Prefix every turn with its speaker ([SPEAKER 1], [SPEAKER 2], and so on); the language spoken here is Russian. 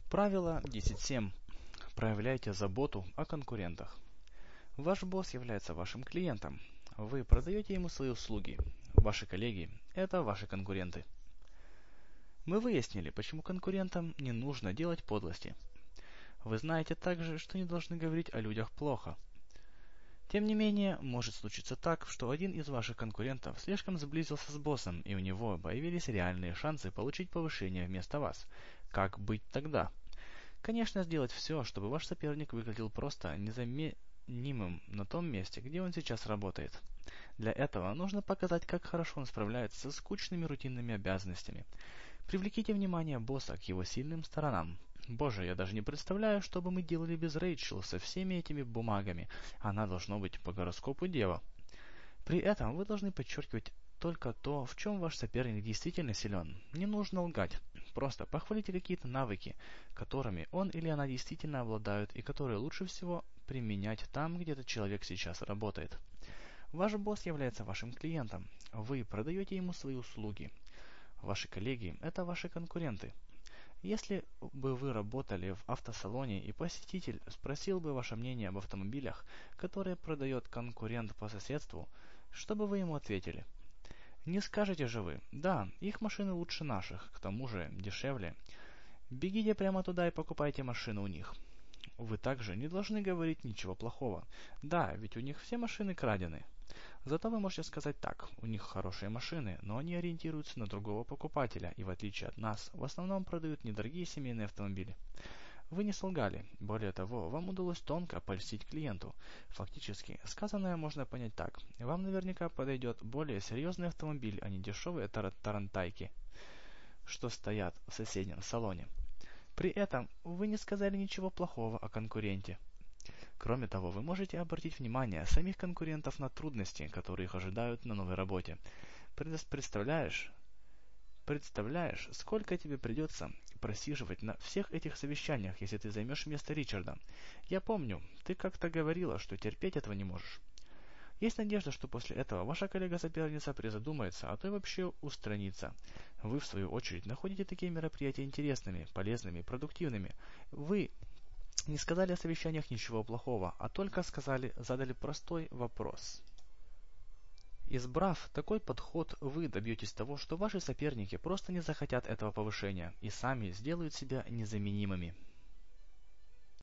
[SPEAKER 1] Правило 10.7. Проявляйте заботу о конкурентах. Ваш босс является вашим клиентом. Вы продаете ему свои услуги. Ваши коллеги – это ваши конкуренты. Мы выяснили, почему конкурентам не нужно делать подлости. Вы знаете также, что не должны говорить о людях плохо. Тем не менее, может случиться так, что один из ваших конкурентов слишком сблизился с боссом, и у него появились реальные шансы получить повышение вместо вас. Как быть тогда? Конечно, сделать все, чтобы ваш соперник выглядел просто незаменимым на том месте, где он сейчас работает. Для этого нужно показать, как хорошо он справляется со скучными рутинными обязанностями. Привлеките внимание босса к его сильным сторонам. Боже, я даже не представляю, что бы мы делали без Рэйчел со всеми этими бумагами. Она должно быть по гороскопу дева. При этом вы должны подчеркивать только то, в чем ваш соперник действительно силен. Не нужно лгать. Просто похвалите какие-то навыки, которыми он или она действительно обладают и которые лучше всего применять там, где этот человек сейчас работает. Ваш босс является вашим клиентом. Вы продаете ему свои услуги. Ваши коллеги – это ваши конкуренты. Если бы вы работали в автосалоне и посетитель спросил бы ваше мнение об автомобилях, которые продает конкурент по соседству, что бы вы ему ответили? Не скажете же вы: да, их машины лучше наших, к тому же дешевле. Бегите прямо туда и покупайте машину у них. Вы также не должны говорить ничего плохого. Да, ведь у них все машины крадены. Зато вы можете сказать так: у них хорошие машины, но они ориентируются на другого покупателя и в отличие от нас, в основном продают недорогие семейные автомобили. Вы не солгали. Более того, вам удалось тонко польстить клиенту. Фактически, сказанное можно понять так: вам наверняка подойдет более серьезный автомобиль, а не дешевые тарантайки, что стоят в соседнем салоне. При этом вы не сказали ничего плохого о конкуренте. Кроме того, вы можете обратить внимание самих конкурентов на трудности, которые их ожидают на новой работе. Представляешь, сколько тебе придется просиживать на всех этих совещаниях, если ты займешь место Ричарда? Я помню, ты как-то говорила, что терпеть этого не можешь. Есть надежда, что после этого ваша коллега-соперница призадумается, а то и вообще устранится. Вы, в свою очередь, находите такие мероприятия интересными, полезными, продуктивными. Вы не сказали о совещаниях ничего плохого, а только задали простой вопрос. Избрав такой подход, вы добьетесь того, что ваши соперники просто не захотят этого повышения и сами сделают себя незаменимыми.